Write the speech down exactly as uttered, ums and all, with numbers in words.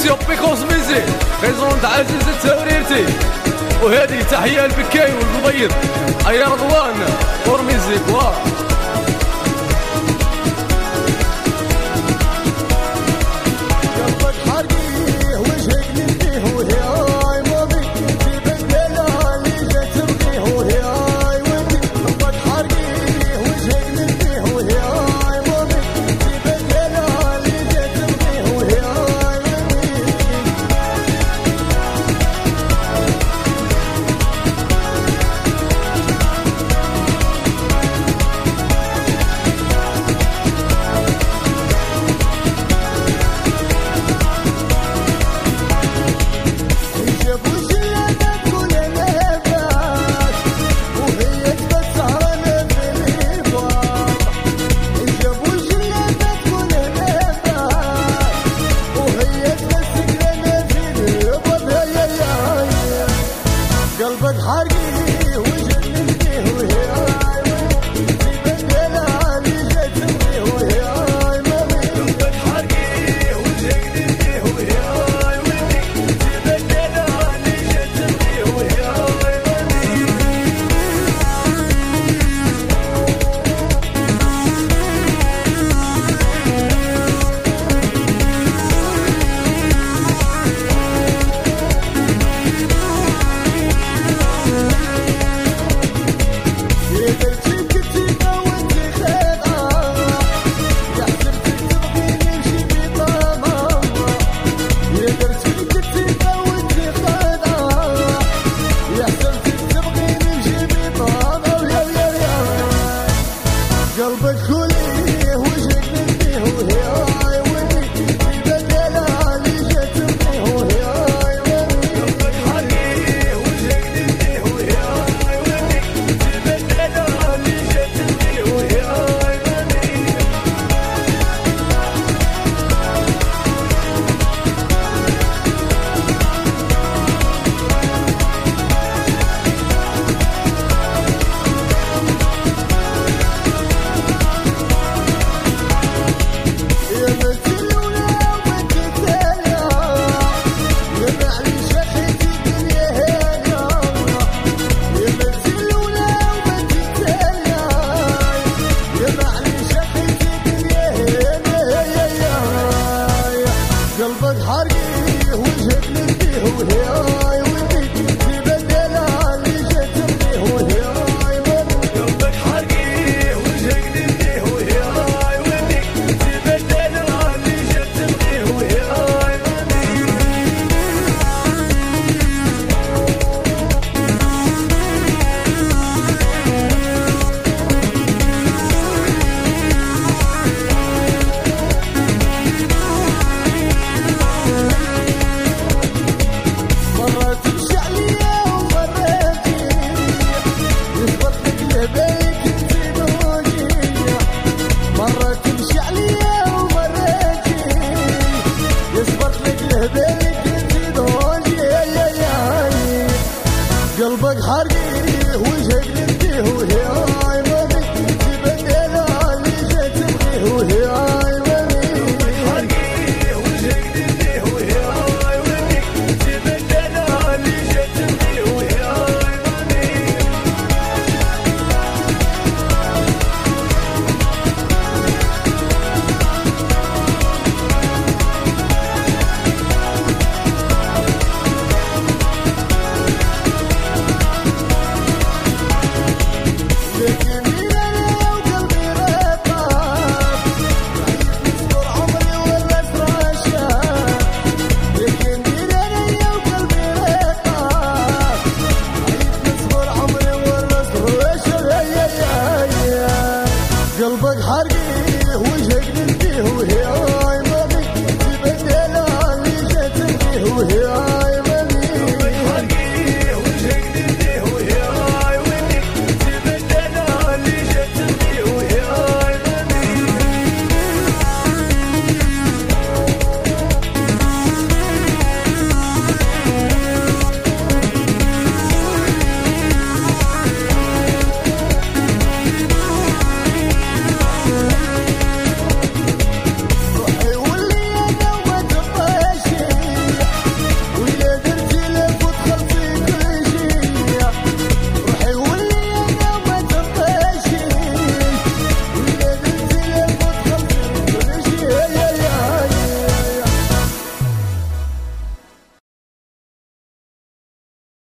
سبيسيو بيكوز ميزي ريزون تاع عزيز التوريرتي. وهذه تحية لبكاي والبيض أي رضوان فور ميزيك. واه قلبك حرقي وجنني وهاي تبدل علي جسمي وهاي قلبك حرقي وجنني وهاي تبدل علي جسمي وهاي قلبك خليه وجنني وهاي ودي تبدل علي جسمي وهاي قلبك حرقي وجنني وهاي ودي تبدل علي جسمي وهاي قلبك حرقي وجهك للبيه وهي